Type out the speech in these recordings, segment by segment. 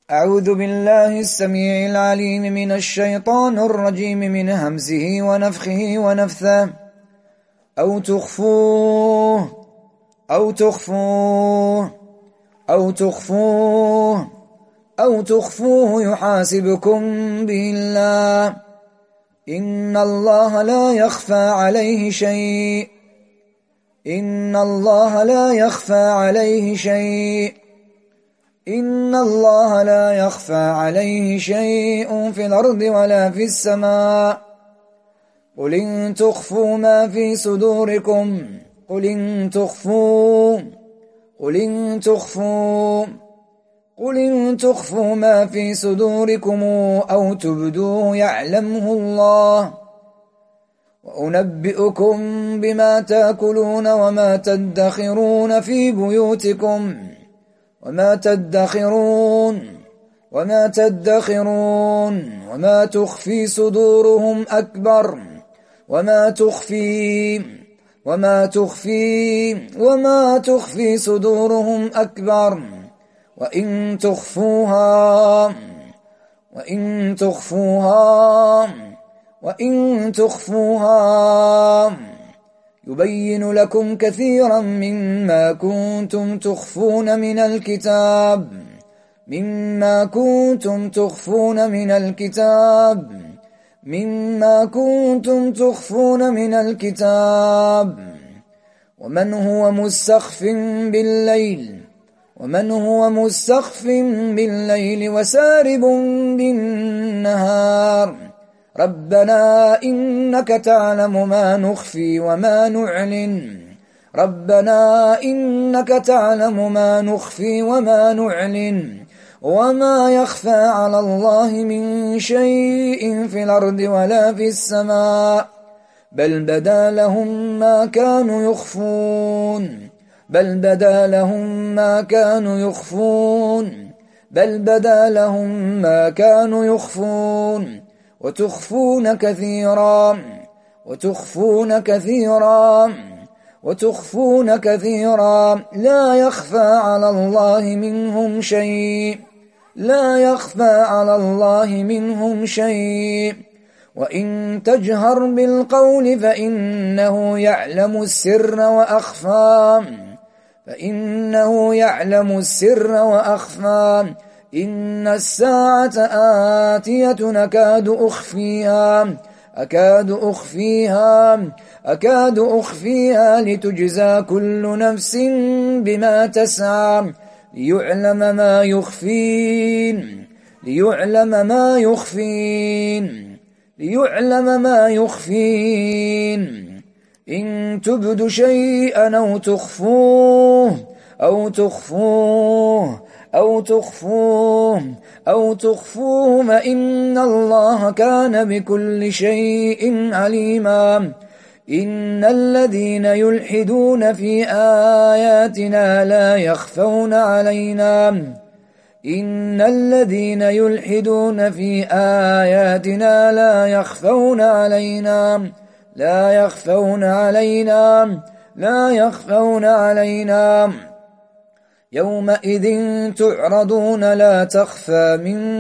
أعوذ بالله السميع العليم من الشيطان الرجيم من همزه ونفخه ونفثه أو تخفوه أو تخفوه أو تخفوه أو تخفوه يحاسبكم به الله إن الله لا يخفى عليه شيء إن الله لا يخفى عليه شيء إن الله لا يخفى عليه شيء في الأرض ولا في السماء قل إن تخفوا ما في صدوركم قل إن تخفوا قل إن تخفوا قل إن تخفوا ما في صدوركم أو تبدوه يعلمه الله وأنبئكم بما تأكلون وما تدخرون في بيوتكم وما تدخرون وما تخفي صدورهم أكبر وما تخفي صدورهم أكبر وإن تخفوها يبين لكم كثيرا مما كنتم تخفون من الكتاب ومن هو مستخف بالليل وسارب بالنهار ربنا إنك تعلم ما نخفي وما نعلن وما يخفى على الله من شيء في الأرض ولا في السماء بل بدا لهم ما كانوا يخفون وتخفون كثيرا لا يخفى على الله منهم شيء وإن تجهر بالقول فإنه يعلم السر وأخفى إن الساعة آتية أكاد أخفيها لتجزى كل نفس بما تسعى ليعلم ما يخفين إن تبدوا شيئا أو تخفوه فإن الله كان بكل شيء عليما إن الذين يلحدون في آياتنا لا يخفون علينا يومئذ تعرضون لا تخفى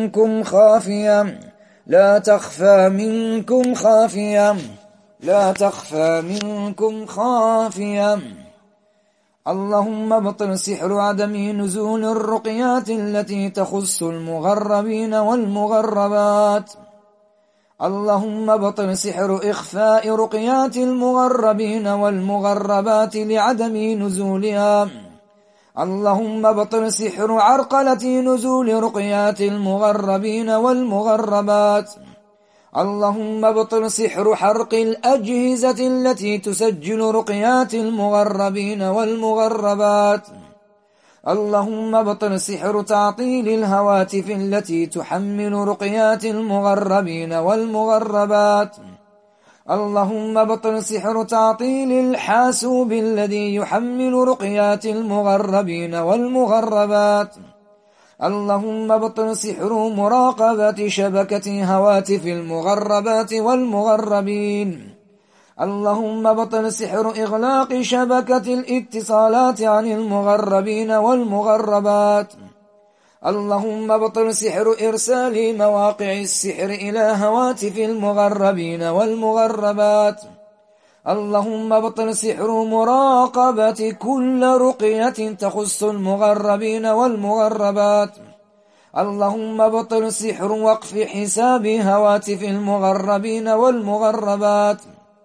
منكم خافية اللهم ابطل سحر عدم نزول الرقيات التي تخص المغربين والمغربات اللهم ابطل سحر إخفاء رقيات المغربين والمغربات لعدم نزولها اللهم ابطل سحر عرقلة نزول رقيات المغربين والمغربات اللهم ابطل سحر حرق الأجهزة التي تسجل رقيات المغربين والمغربات اللهم ابطل سحر تعطيل الهواتف التي تحمل رقيات المغربين والمغربات اللهم ابطل سحر تعطيل الحاسوب الذي يحمل رقيات المغربين والمغربات اللهم ابطل سحر مراقبة شبكة هواتف المغربات والمغربين اللهم ابطل سحر إغلاق شبكة الاتصالات عن المغربين والمغربات اللهم ابطل سحر إرسال مواقع السحر إلى هواتف المغربين والمغربات. اللهم ابطل سحر مراقبة كل رقية تخص المغربين والمغربات. اللهم ابطل سحر وقف حساب هواتف المغربين والمغربات.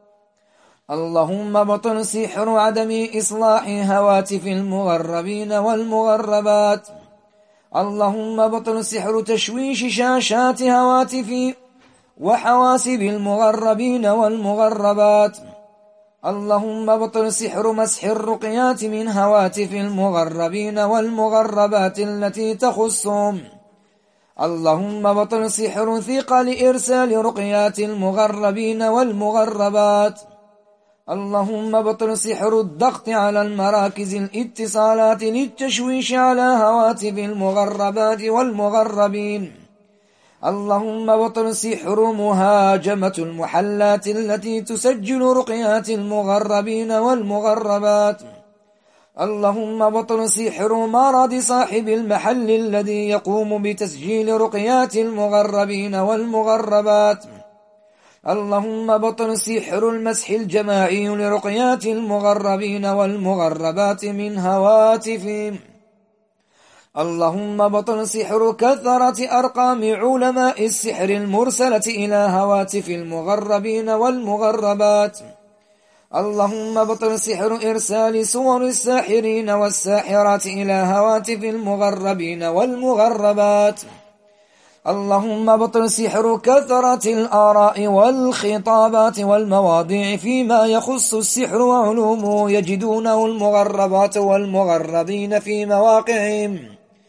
اللهم ابطل سحر عدم إصلاح هواتف المغربين والمغربات. اللهم ابطل سحر تشويش شاشات هواتف وحواسب المغربين والمغربات. اللهم ابطل سحر مسح الرقيات من هواتف المغربين والمغربات التي تخصهم. اللهم ابطل سحر ثقل إرسال رقيات المغربين والمغربات. اللهم ابطل سحر الضغط على المراكز الاتصالات للتشويش على هواتف المغربات والمغربين. اللهم ابطل سحر مهاجمة المحلات التي تسجل رقيات المغربين والمغربات. اللهم ابطل سحر مرض صاحب المحل الذي يقوم بتسجيل رقيات المغربين والمغربات. اللهم ابطل سحر المسح الجماعي لرقيات المغربين والمغربات من هواتفهم. اللهم ابطل سحر كثرة أرقام علماء السحر المرسلة إلى هواتف المغربين والمغربات. اللهم ابطل سحر إرسال صور الساحرين والساحرات إلى هواتف المغربين والمغربات. اللهم ابطل سحر كثرة الآراء والخطابات والمواضيع فيما يخص السحر وعلومه يجدونه المغربات والمغربين في مواقعهم.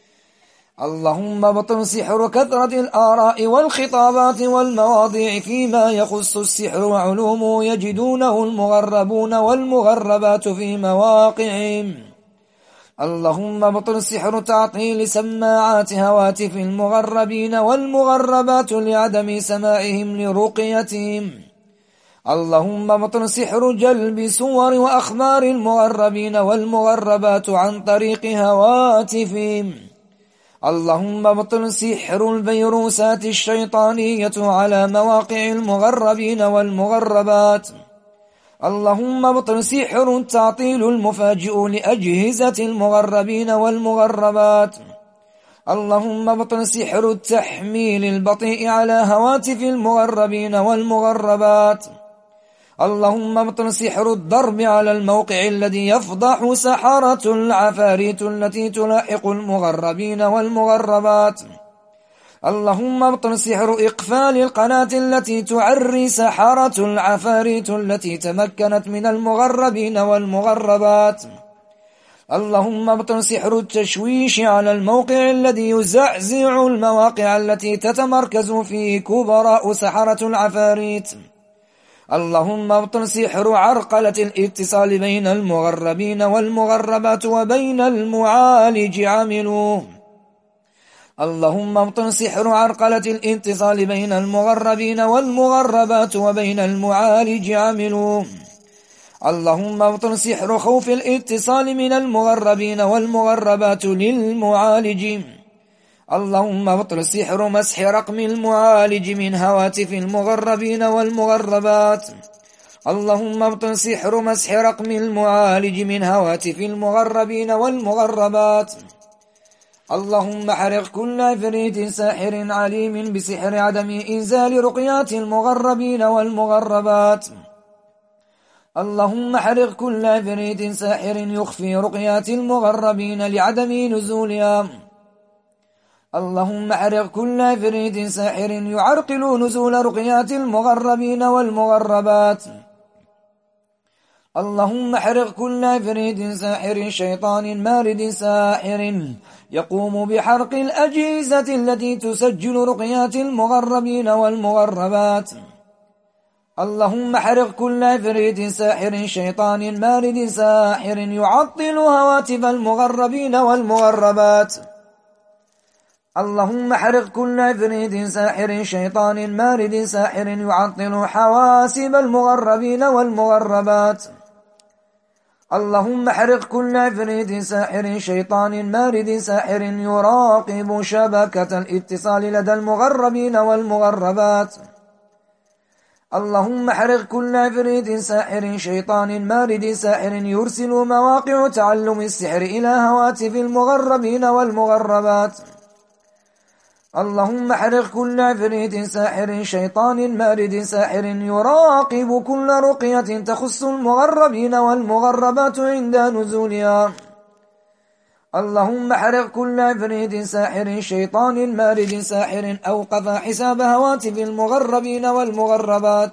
اللهم ابطل سحر كثرة الآراء والخطابات والمواضيع فيما يخص السحر وعلومه يجدونه المغربون والمغربات في مواقعهم. اللهم ابطل سحر تعطيل سماعات هواتف المغربين والمغربات لعدم سماعهم لرقيتهم. اللهم ابطل سحر جلب صور وأخبار المغربين والمغربات عن طريق هواتفهم. اللهم ابطل سحر الفيروسات الشيطانية على مواقع المغربين والمغربات. اللهم ابطل سحر التعطيل المفاجئ لأجهزة المغربين والمغربات. اللهم ابطل سحر التحميل البطيء على هواتف المغربين والمغربات. اللهم ابطل سحر الضرب على الموقع الذي يفضح سحرة العفاريت التي تلاحق المغربين والمغربات. اللهم ابطل سحر إقفال القناة التي تعري سحرة العفاريت التي تمكنت من المغربين والمغربات. اللهم ابطل سحر التشويش على الموقع الذي يزعزع المواقع التي تتمركز فيه كبراء سحرة العفاريت. اللهم ابطل سحر عرقلة الاتصال بين المغربين والمغربات وبين المعالج عاملوه. اللهم ابطل سحر عرقلة الاتصال بين المغربين والمغربات وبين المعالج عاملوه. اللهم ابطل سحر خوف الاتصال من المغربين والمغربات للمعالج. اللهم ابطل سحر مسح رقم المعالج من هواتف المغربين والمغربات. اللهم ابطل سحر مسح رقم المعالج من هواتف المغربين والمغربات. اللهم حرق كل عفريت ساحر عليم بسحر عدم إنزال رقيات المغربين والمغربات. اللهم حرق كل عفريت ساحر يخفي رقيات المغربين لعدم نزولها. اللهم حرق كل عفريت ساحر يعرقل نزول رقيات المغربين والمغربات. اللهم حرق كل عفريت ساحر شيطان مارد ساحر يقوم بحرق الأجهزة التي تسجل رقيات المغربين والمغربات. اللهم حرق كل عفريت ساحر شيطان مارد ساحر يعطل هواتف المغربين والمغربات. اللهم حرق كل عفريت ساحر شيطان مارد ساحر يعطل حواسب المغربين والمغربات. اللهم احرق كل عفريت ساحر شيطان مارد ساحر يراقب شبكة الاتصال لدى المغربين والمغربات. اللهم احرق كل عفريت ساحر شيطان مارد ساحر يرسل مواقع تعلم السحر إلى هواتف المغربين والمغربات. اللهم احرق كل عفريت ساحر شيطان مارد ساحر يراقب كل رقية تخص المغربين والمغربات عند نزولها. اللهم احرق كل عفريت ساحر شيطان مارد ساحر أوقف حساب هواتف المغربين والمغربات.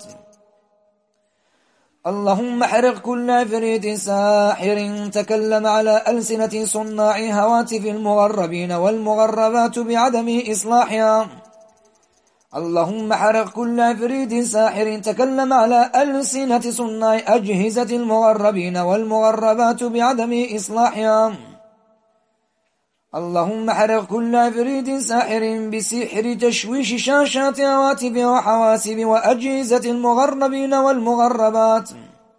اللهم احرق كل عفريت ساحر تكلم على ألسنة صناع هواتف المغربين والمغربات بعدم إصلاحها. اللهم احرق كل عفريت ساحر تكلم على ألسنة صناع أجهزة المغربين والمغربات بعدم إصلاحها. اللهم احرق كل عفريت ساحر بسحر تشويش شاشات هواتف وحواسب وأجهزة المغربين والمغربات.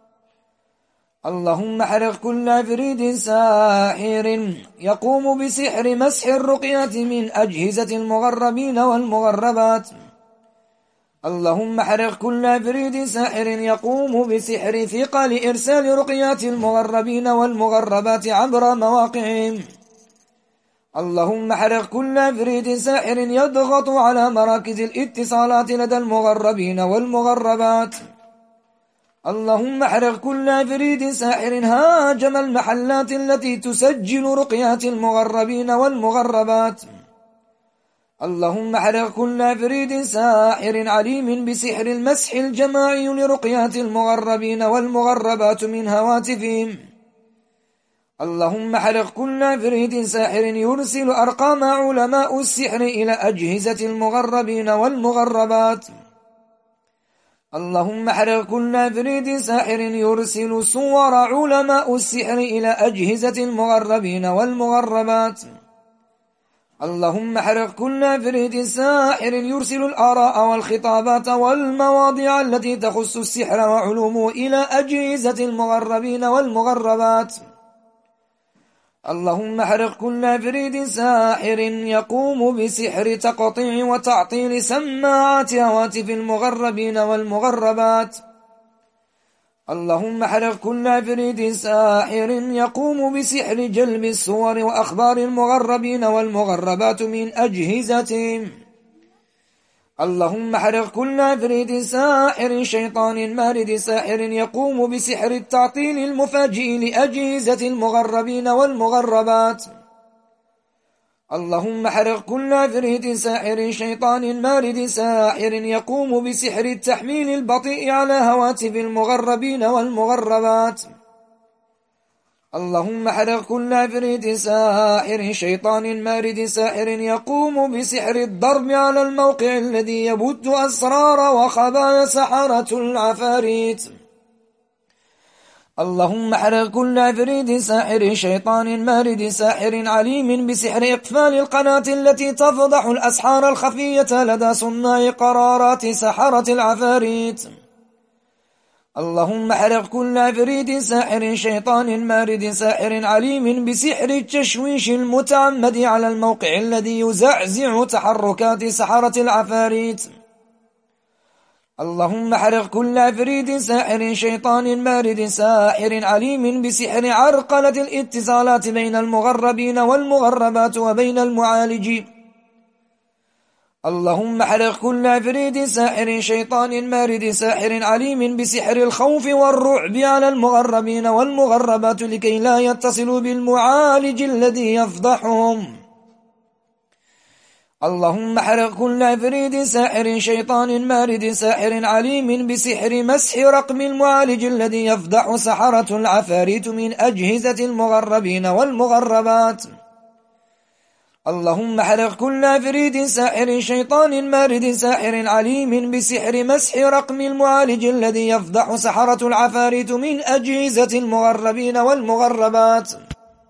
اللهم احرق كل عفريت ساحر يقوم بسحر مسح الرقية من أجهزة المغربين والمغربات. اللهم احرق كل عفريت ساحر يقوم بسحر ثقل إرسال رقيات المغربين والمغربات عبر مواقعهم. اللهم احرق كل عفريت ساحر يضغط على مراكز الاتصالات لدى المغربين والمغربات. اللهم احرق كل عفريت ساحر هاجم المحلات التي تسجل رقيات المغربين والمغربات. اللهم احرق كل عفريت ساحر عليم بسحر المسح الجماعي لرقيات المغربين والمغربات من هواتفهم. اللهم احرق كل عفريت ساحر يرسل أرقام علماء السحر إلى أجهزة المغربين والمغربات. اللهم احرق كل عفريت ساحر يرسل صور علماء السحر إلى أجهزة المغربين والمغربات. اللهم احرق كل عفريت ساحر يرسل الآراء والخطابات والمواضيع التي تخص السحر وعلومه إلى أجهزة المغربين والمغربات. اللهم احرق كل عفريت ساحر يقوم بسحر تقطيع وتعطيل سماعات هواتف المغربين والمغربات. اللهم احرق كل عفريت ساحر يقوم بسحر جلب الصور وأخبار المغربين والمغربات من أجهزتهم. اللهم احرق كل عفريت ساحر شيطان مارد ساحر يقوم بسحر التعطيل المفاجئ لأجهزة المغربين والمغربات. اللهم احرق كل عفريت ساحر شيطان مارد ساحر يقوم بسحر التحميل البطيء على هواتف المغربين والمغربات. اللهم احرق كل عفريت ساحر شيطان مارد ساحر يقوم بسحر الضرب على الموقع الذي يبث أسرار وخبايا سحرة العفاريت. اللهم احرق كل عفريت ساحر شيطان مارد ساحر عليم بسحر إقفال القناة التي تفضح الأسحار الخفية لدى صناع قرارات سحرة العفاريت. اللهم احرق كل عفريت ساحر شيطان مارد ساحر عليم بسحر التشويش المتعمد على الموقع الذي يزعزع تحركات سحرة العفاريت. اللهم احرق كل عفريت ساحر شيطان مارد ساحر عليم بسحر عرقلة الاتصالات بين المغربين والمغربات وبين المعالجين. اللهم احرق كل عفريت ساحر شيطان مارد ساحر عليم بسحر الخوف والرعب على المغربين والمغربات لكي لا يتصلوا بالمعالج الذي يفضحهم. اللهم احرق كل عفريت ساحر شيطان مارد ساحر عليم بسحر مسح رقم المعالج الذي يفضح سحرة العفاريت من أجهزة المغربين والمغربات. اللهم احرق كل عفريت ساحر شيطان مارد ساحر عليم بسحر مسح رقم المعالج الذي يفضح سحرة العفاريت من أجهزة المغربين والمغربات.